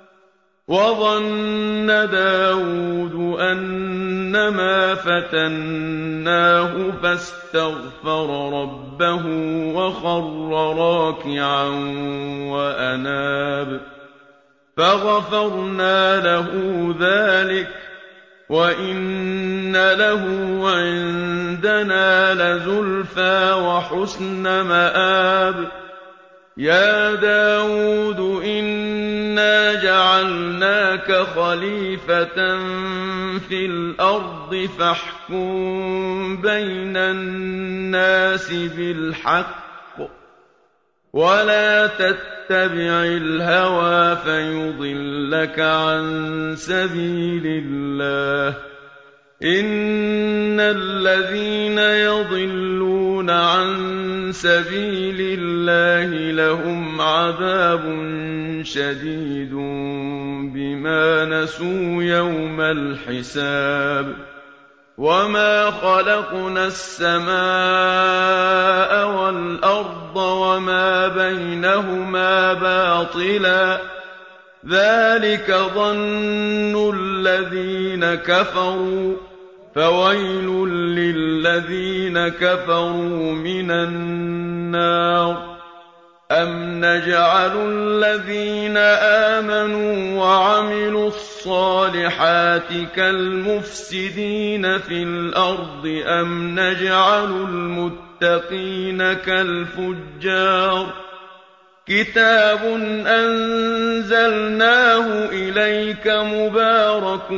وَظَنَّ دَاوُودُ أَنَّمَا فَتَنَّاهُ فَاسْتَغْفَرَ رَبَّهُ وَخَرَّ راكعا وَأَنَابَ فَغَفَرْنَا لَهُ ذَٰلِكَ وَإِنَّ لَهُ عِندَنَا لَزُلْفَىٰ وَحُسْنَ مَآبٍ يَا دَاوُودُ إِنَّا جَعَلْنَاكَ خَلِيفَةً فِي الْأَرْضِ فَاحْكُم بَيْنَ النَّاسِ بِالْحَقِّ وَلَا تَتَّبِعِ الْهَوَىٰ فَيُضِلَّكَ عَن سَبِيلِ اللَّهِ ۚ إِنَّ الَّذِينَ يَضِلُّونَ عَن سَبِيلِ اللَّهِ لَهُمْ عَذَابٌ شَدِيدٌ بِمَا نَسُوا يَوْمَ الْحِسَابِ وَمَا خَلَقْنَا السَّمَاءَ وَالْأَرْضَ وَمَا بَيْنَهُمَا بَاطِلًا ۚ ذَٰلِكَ ظَنُّ الَّذِينَ كَفَرُوا ۚ فَوَيْلٌ لِّلَّذِينَ كَفَرُوا مِنَ النَّارِ أَمْ نَجْعَلُ الَّذِينَ آمَنُوا وَعَمِلُوا الصَّالِحَاتِ كَالْمُفْسِدِينَ فِي الْأَرْضِ أَمْ نَجْعَلُ الْمُتَّقِينَ كَالْفُجَّارِ كِتَابٌ أَنزَلْنَاهُ إِلَيْكَ مُبَارَكٌ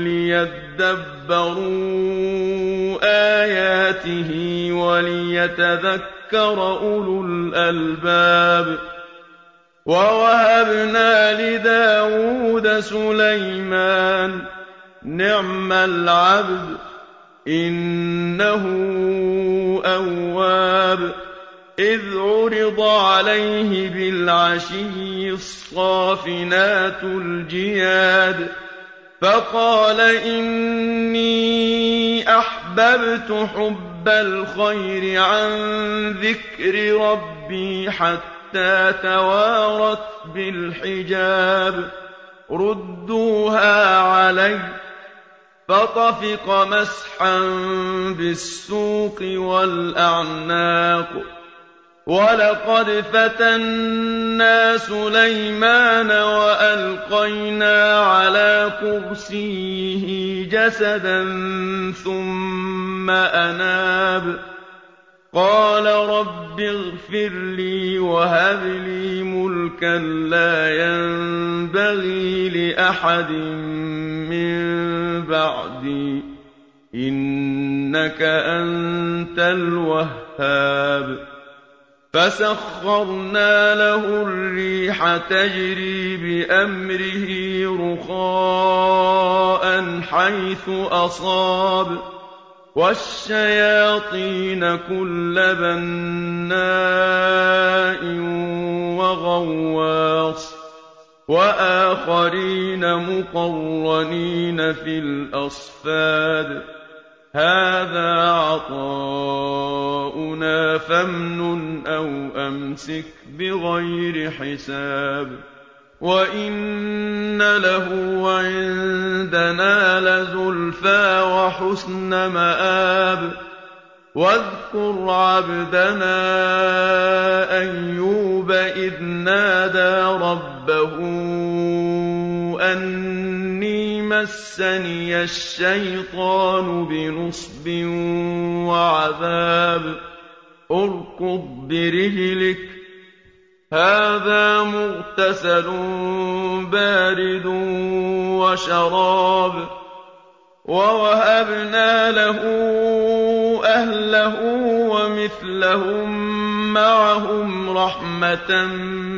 لِّيَدَّبَّرُوا آيَاتِهِ وَلِيَتَذَكَّرَ أُولُو الْأَلْبَابِ وَوَهَبْنَا لِدَاوُودَ سُلَيْمَانَ ۚ نِعْمَ الْعَبْدُ ۖ إِنَّهُ أَوَّابٌ إِذْ عُرِضَ عَلَيْهِ بِالْعَشِيِّ الصَّافِنَاتُ الْجِيَادُ فَقَالَ إِنِّي أَحْبَبْتُ حُبَّ الْخَيْرِ عَن ذِكْرِ رَبِّي حَتَّىٰ تَوَارَتْ بِالْحِجَابِ رُدُّوهَا عَلَيَّ ۖ فطفق مسحا بالسوق والأعناق ولقد فتنا سليمان وألقينا على كرسيه جسدا ثم أناب قال رب اغفر لي وهب لي ملكا لا ينبغي لأحد من بعدي إنك أنت الوهاب فسخرنا له الريح تجري بأمره رخاء حيث أصاب والشياطين كل بناء وغواص وآخرين مقرنين في الأصفاد هذا عطاؤنا فامنن أو أمسك بغير حساب وإن له عندنا لزلفى وحسن مآب واذكر عبدنا أيوب إذ نادى ربه أني مسني الشيطان بنصب وعذاب اركض برجلك هذا مغتسل بارد وشراب ووهبنا له أهله ومثلهم معهم رحمة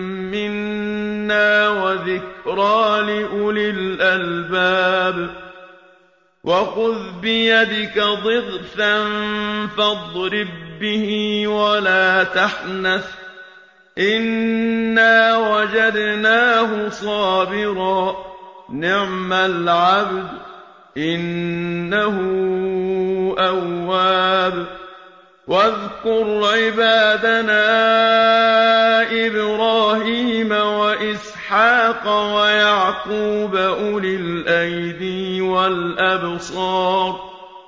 منا وذكرى لأولي الألباب وخذ بيدك ضغثا فاضرب به ولا تحنث إنا وجدناه صابرا نعم العبد إنه أواب واذكر عبادنا إبراهيم وإسحاق ويعقوب أولي الأيدي والأبصار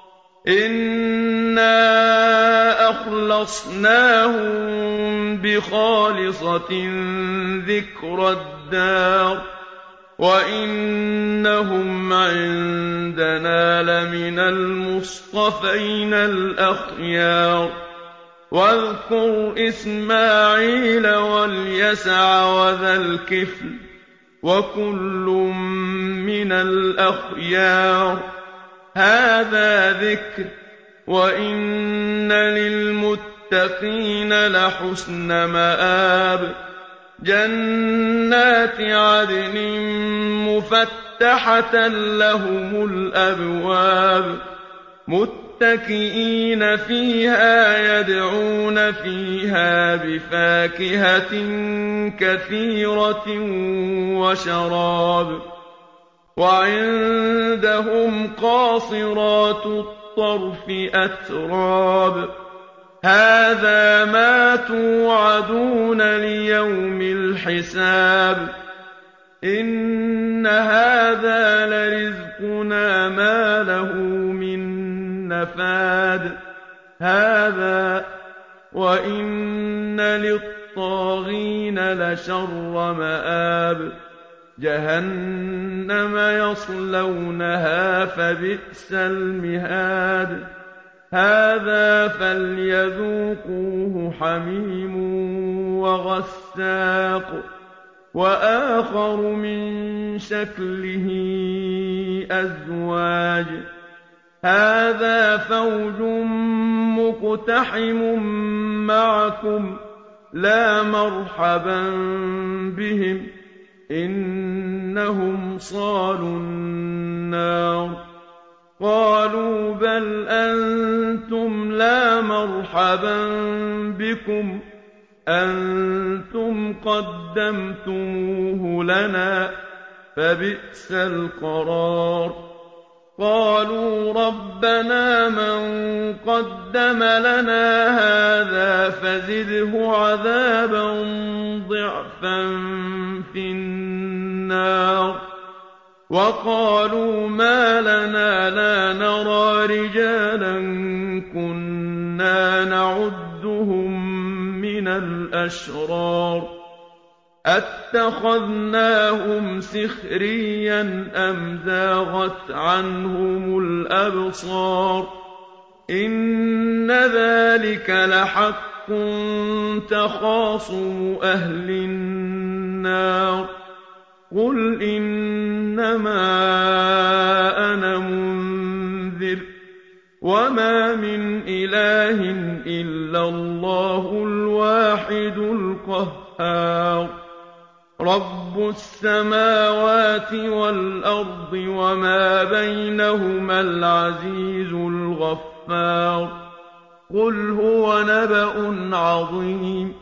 إنا أخلصناهم بخالصة ذكر الدار وإنهم عندنا لمن المصطفين الأخيار واذكر إسماعيل واليسع وذا الكفل وكل من الأخيار هذا ذكر وإن للمتقين لحسن مآب جنات عدن مفتحة لهم الأبواب متكئين فيها يدعون فيها بفاكهة كثيرة وشراب وعندهم قاصرات الطرف أتراب هذا ما توعدون ليوم الحساب إن هذا لرزقنا ما له من نفاد هذا وإن للطاغين لشر مآب جهنم يصلونها فبئس المهاد هذا فليذوقوه حميم وغساق وآخر من شكله أزواج هذا فوج مقتحم معكم لا مرحبا بهم إنهم صالوا النار قالوا بل أنتم لا مرحبا بكم أنتم قدمتموه لنا فبئس القرار قالوا ربنا من قدم لنا هذا فزده عذابا ضعفا في النار وَقَالُوا مَا لَنَا لَا نَرَىٰ رِجَالًا كُنَّا نَعُدُّهُم مِّنَ الْأَشْرَارِ أَتَّخَذْنَاهُمْ سِخْرِيًّا أَمْ زَاغَتْ عَنْهُمُ الْأَبْصَارُ إِنَّ ذَٰلِكَ لَحَقٌّ تَخَاصُمُ أَهْلِ النَّارِ قُلْ إِنَّمَا أَنَا مُنذِرٌ وَمَا مِنْ إِلَٰهٍ إِلَّا اللَّهُ الْوَاحِدُ الْقَهَّارُ رَبُّ السَّمَاوَاتِ وَالْأَرْضِ وَمَا بَيْنَهُمَا الْعَزِيزُ الْغَفَّارُ قُلْ هُوَ نَبَأٌ عَظِيمٌ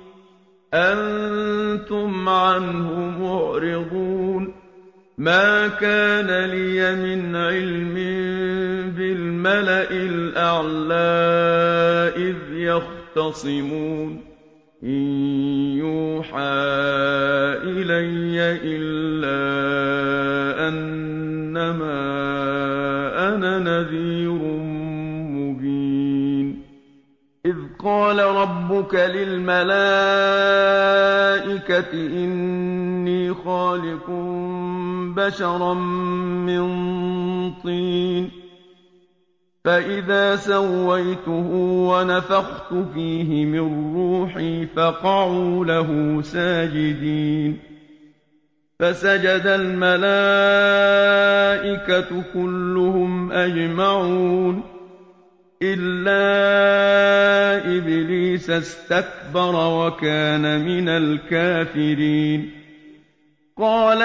أَنتُمْ عَنْهُ مُعْرِضُونَ مَا كَانَ لِيَ مِنْ عِلْمٍ بِالْمَلَإِ الْأَعْلَىٰ إِذْ يَخْتَصِمُونَ إِن يُوحَىٰ إِلَيَّ إِلَّا أَنَّمَا أَنَا نَذِيرٌ مُّبِينٌ إِذْ قَالَ رَبُّكَ لِلْمَلَائِكَةِ إِنِّي خَالِقٌ بَشَرًا مِّن طِينٍ فَإِذَا سَوَّيْتُهُ وَنَفَخْتُ فِيهِ مِن رُّوحِي فَقَعُوا لَهُ سَاجِدِينَ فَسَجَدَ الْمَلَائِكَةُ كُلُّهُمْ أَجْمَعُونَ إِلَّا إِبْلِيسَ اسْتَكْبَرَ وَكَانَ مِنَ الْكَافِرِينَ قَالَ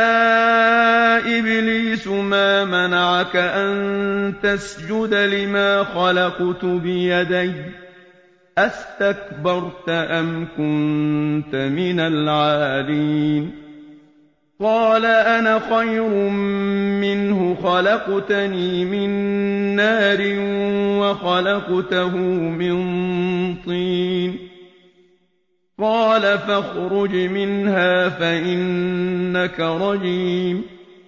يَا إِبْلِيسُ مَا مَنَعَكَ أَن تَسْجُدَ لِمَا خَلَقْتُ بِيَدَيَّ أَسْتَكْبَرْتَ أَمْ كُنتَ مِنَ الْعَالِينَ قَالَ أَنَا خَيْرٌ مِّنْهُ خَلَقْتَنِي مِن نَّارٍ وَخَلَقْتَهُ مِن طِينٍ قَالَ فَاخْرُجْ مِنْهَا فَإِنَّكَ رَجِيمٌ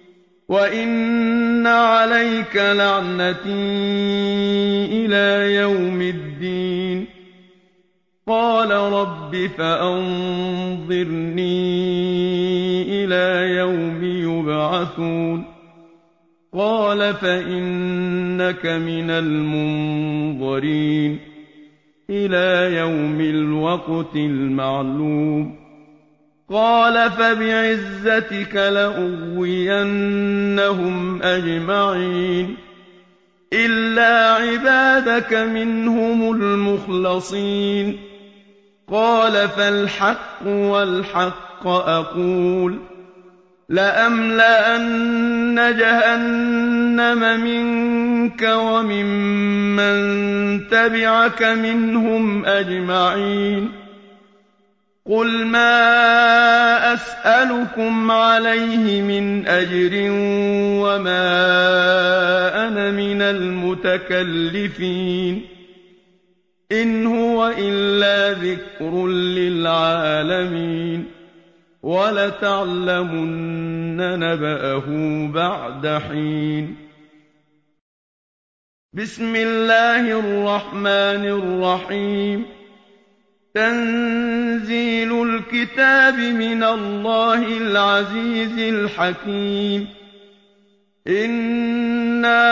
وَإِنَّ عَلَيْكَ لَعْنَتِي إِلَىٰ يَوْمِ الدِّينِ قَالَ رَبِّ فَأَنظِرْنِي إِلَىٰ يَوْمِ يُبْعَثُونَ قَالَ فَإِنَّكَ مِنَ الْمُنظَرِينَ إِلَىٰ يَوْمِ الْوَقْتِ الْمَعْلُومِ قَالَ فَبِعِزَّتِكَ لَأُغْوِيَنَّهُمْ أَجْمَعِينَ إِلَّا عِبَادَكَ مِنْهُمُ الْمُخْلَصِينَ قَالَ فَالْحَقُّ وَالْحَقَّ أَقُولُ لَأَمْلَأَنَّ جَهَنَّمَ مِنكَ وَمِمَّن تَبِعَكَ مِنْهُمْ أَجْمَعِينَ قُلْ مَا أَسْأَلُكُمْ عَلَيْهِ مِنْ أَجْرٍ وَمَا أَنَا مِنَ الْمُتَكَلِّفِينَ إِنْ هُوَ إِلَّا ذِكْرٌ لِّلْعَالَمِينَ وَلَتَعْلَمُنَّ نَبَأَهُ بَعْدَ حِينٍ بِسْمِ اللَّهِ الرَّحْمَٰنِ الرَّحِيمِ تَنزِيلُ الْكِتَابِ مِنَ اللَّهِ الْعَزِيزِ الْحَكِيمِ إِنَّا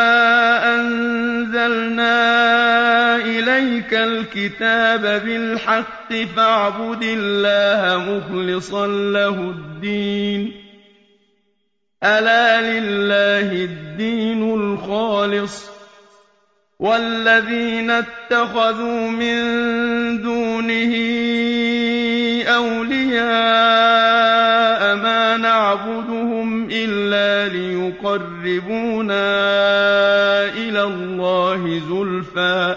أَنزَلْنَا إِلَيْكَ الْكِتَابَ بِالْحَقِّ فَاعْبُدِ اللَّهَ مُخْلِصًا لَّهُ الدِّينَ أَلَا لِلَّهِ الدِّينُ الْخَالِصُ وَالَّذِينَ اتَّخَذُوا مِن دُونِهِ أَوْلِيَاءَ مَا نَعْبُدُهُمْ إِلَّا لِيُقَرِّبُونَا إِلَى اللَّهِ زُلْفَىٰ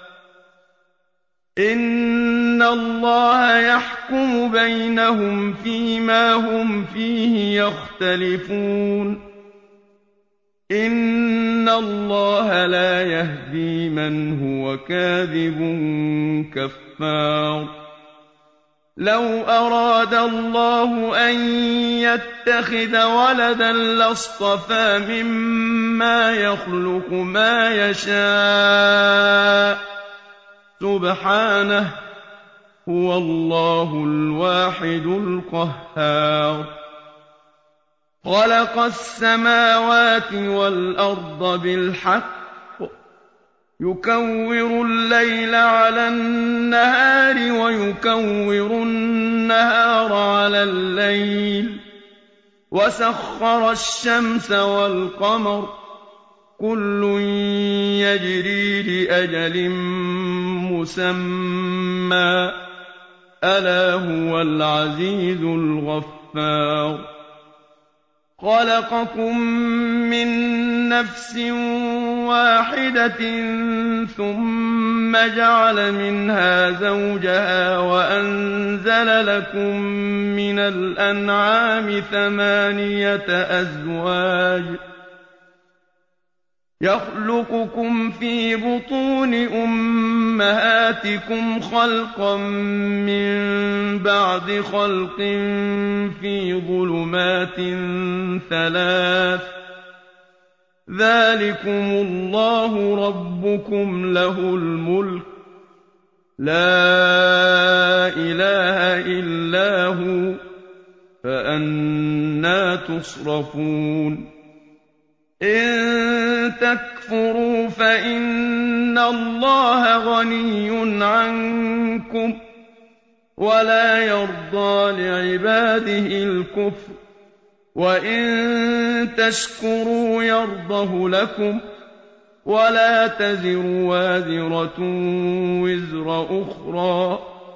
إِنَّ اللَّهَ يَحْكُمُ بَيْنَهُمْ فِيمَا هُمْ فِيهِ يَخْتَلِفُونَ إِنَّ اللَّهَ لَا يَهْدِي مَنْ هُوَ كَاذِبٌ كَفَّارٌ لو أراد الله أن يتخذ ولدا لاصطفى مما يخلق ما يشاء سبحانه هو الله الواحد القهار خلق السماوات والأرض بالحق يكور الليل على النهار ويكور النهار على الليل وسخر الشمس والقمر كل يجري لأجل مسمى ألا هو العزيز الغفار خلقكم من نفس واحدة ثم جعل منها زوجها وأنزل لكم من الأنعام 8 أزواج يخلقكم في بطون أمهاتكم خلقا من بعد خلق في ظلمات 3 ذلكم الله ربكم له الملك لا إله إلا هو فأنى تصرفون إن تكفروا فإن الله غني عنكم ولا يرضى لعباده الكفر وإن تشكروا يرضه لكم ولا تزر وازرة وزر أخرى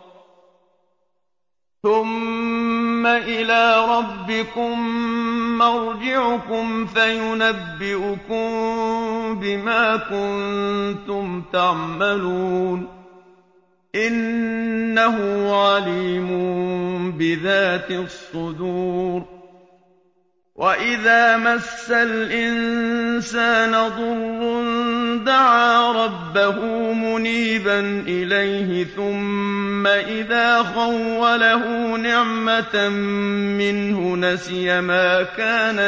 ثم إلى ربكم مرجعكم فينبئكم بما كنتم تعملون إنه عليم بذات الصدور وإذا مس الإنسان ضر دعا ربه منيبا إليه ثم إذا خوله نعمة منه نسي ما كان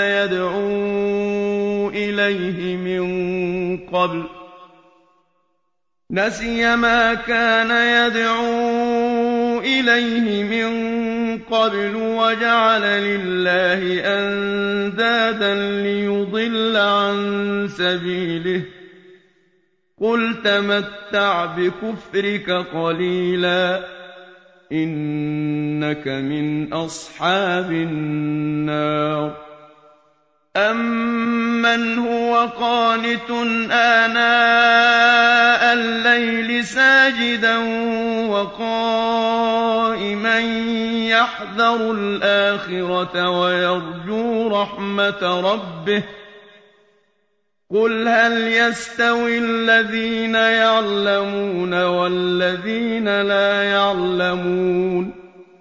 يدعو إليه من قبل وجعل لله أندادا ليضل عن سبيله قل تمتع بكفرك قليلا إنك من أصحاب النار أَمَّنْ هُوَ قَانِتٌ آنَاءَ اللَّيْلِ سَاجِدًا وَقَائِمًا يَحْذَرُ الْآخِرَةَ وَيَرْجُو رَحْمَةَ رَبِّهِ قُلْ هَلْ يَسْتَوِي الَّذِينَ يَعْلَمُونَ وَالَّذِينَ لَا يَعْلَمُونَ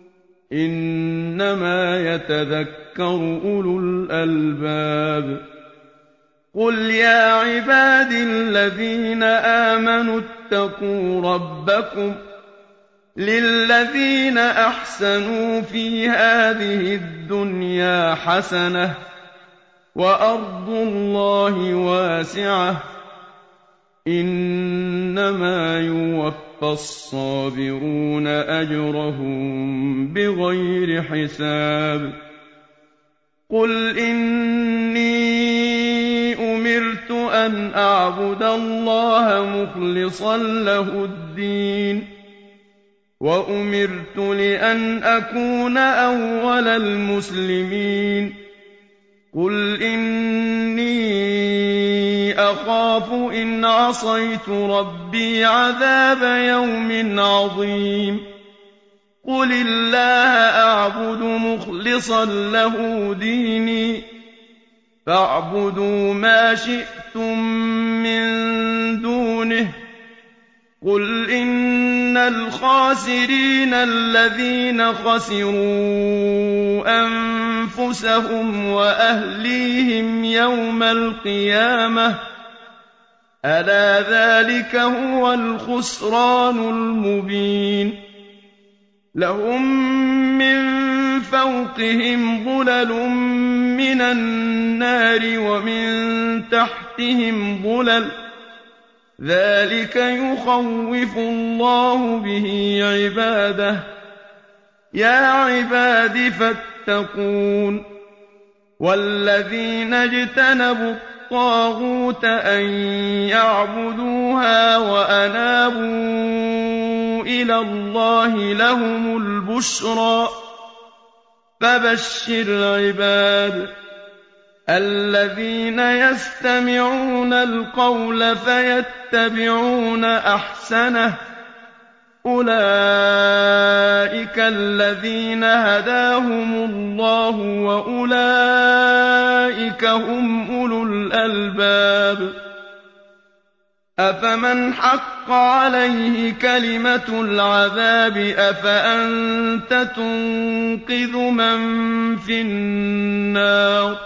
إِنَّمَا يَتَذَكَّرُ أُولُو الْأَلْبَابِ قُلْ يَا عِبَادِي الَّذِينَ آمَنُوا اتَّقُوا رَبَّكُمْ لِلَّذِينَ أَحْسَنُوا فِي هَٰذِهِ الدُّنْيَا حَسَنَةٌ وَأَرْضُ اللَّهِ وَاسِعَةٌ إِنَّمَا يُوَفَّى الصَّابِرُونَ أَجْرَهُم بِغَيْرِ حِسَابٍ قُلْ إِنِّي أُمِرْتُ أَنْ أَعْبُدَ اللَّهَ مُخْلِصًا لَّهُ الدِّينَ وَأُمِرْتُ لِأَنْ أَكُونَ أَوَّلَ الْمُسْلِمِينَ قُلْ إِنِّي أَخَافُ إِنْ عَصَيْتُ رَبِّي عَذَابَ يَوْمٍ عَظِيمٍ قُلِ اللَّهَ أَعْبُدُ مُخْلِصًا لَّهُ دِينِي فَاعْبُدُوا مَا شِئْتُم مِّن دُونِهِ قُلْ إِنَّ الْخَاسِرِينَ الَّذِينَ خَسِرُوا أَنفُسَهُمْ وَأَهْلِيهِمْ يَوْمَ الْقِيَامَةِ أَلَا ذَٰلِكَ هُوَ الْخُسْرَانُ الْمُبِينُ لَهُم مِّن فَوْقِهِمْ ظُلَلٌ مِّنَ النَّارِ وَمِن تَحْتِهِمْ ظُلَلٌ ۚ ذَٰلِكَ يُخَوِّفُ اللَّهُ بِهِ عِبَادَهُ ۚ يَا عِبَادِ فَاتَّقُونِ وَالَّذِينَ اجْتَنَبُوا الطَّاغُوتَ أَن يَعْبُدُوهَا وَأَنَابُوا إِلَى اللَّهِ لَهُمُ الْبُشْرَىٰ ۚ فَبَشِّرْ عِبَادِ الَّذِينَ يَسْتَمِعُونَ الْقَوْلَ فَيَتَّبِعُونَ أَحْسَنَهُ ۚ أُولَٰئِكَ الَّذِينَ هَدَاهُمُ اللَّهُ ۖ وَأُولَٰئِكَ هُمْ أُولُو الْأَلْبَابِ أَفَمَنْ حَقَّ عَلَيْهِ كَلِمَةُ الْعَذَابِ أَفَأَنتَ تُنقِذُ مَن فِي النَّارِ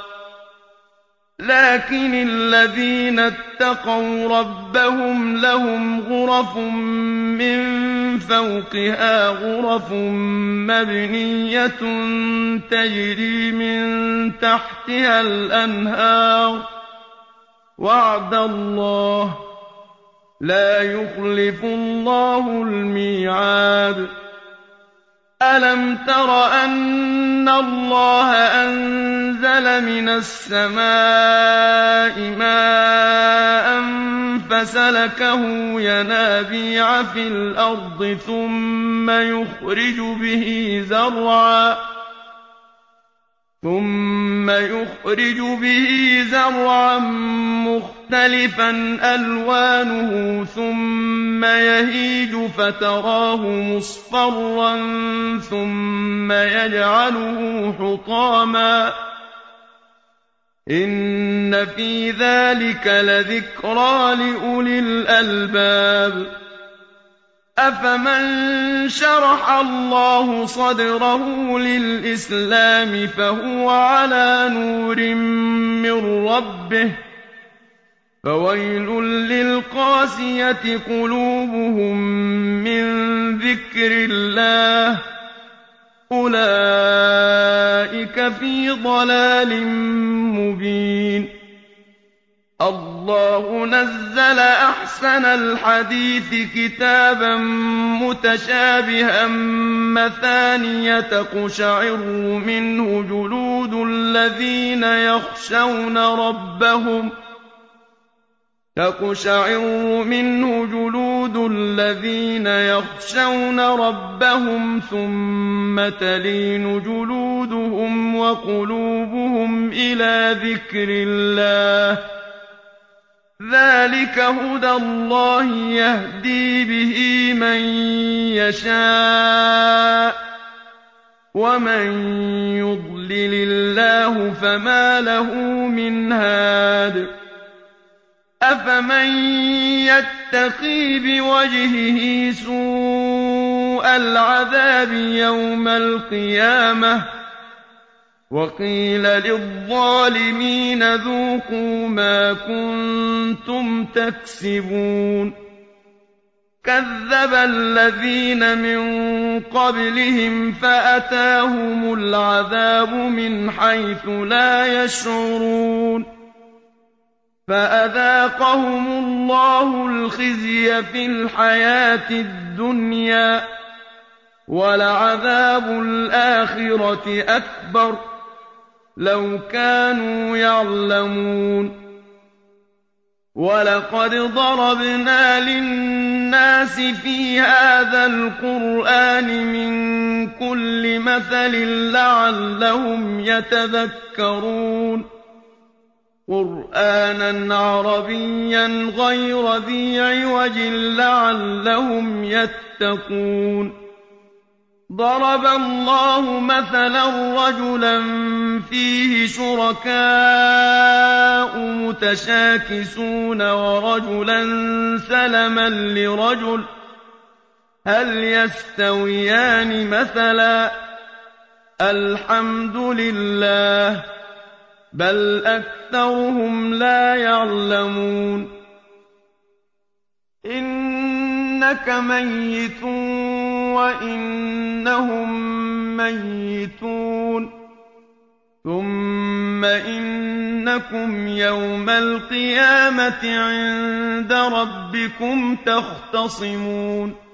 لكن الذين اتقوا ربهم لهم غرف من فوقها غرف مبنية تجري من تحتها الأنهار وعد الله لا يخلف الله الميعاد ألم تر أن الله أنزل من السماء ماء فسلكه ينابيع في الأرض ثم يخرج به زرعا مختلفا ألوانه ثم يهيج فتراه مصفرا ثم يجعله حطاما إن في ذلك لذكرى لأولي الألباب أفمن شرح الله صدره للإسلام فهو على نور من ربه فويل للقاسية قلوبهم من ذكر الله أولئك في ضلال مبين الله نزل أحسن الحديث كتابا متشابها مثانية تقشعر منه جلود الذين يخشون ربهم ثم تلين جلودهم وقلوبهم إلى ذكر الله ذلك هدى الله يهدي به من يشاء ومن يضلل الله فما له من هاد أفمن يتقي بوجهه سوء العذاب يوم القيامة وقيل للظالمين ذوقوا ما كنتم تكسبون كذب الذين من قبلهم فأتاهم العذاب من حيث لا يشعرون فأذاقهم الله الخزي في الحياة الدنيا ولعذاب الآخرة أكبر لو كانوا يعلمون ولقد ضربنا للناس في هذا القرآن من كل مثل لعلهم يتذكرون قرآنا عربيا غير ذي عوج لعلهم يتقون ضرب الله مثلا رجلا فيه شركاء متشاكسون ورجلا سلما لرجل هل يستويان مثلا الحمد لله بل أكثرهم لا يعلمون إنك ميت وَإِنَّهُم مَّيِّتُونَ ثُمَّ إِنَّكُمْ يَوْمَ الْقِيَامَةِ عِندَ رَبِّكُمْ تَخْتَصِمُونَ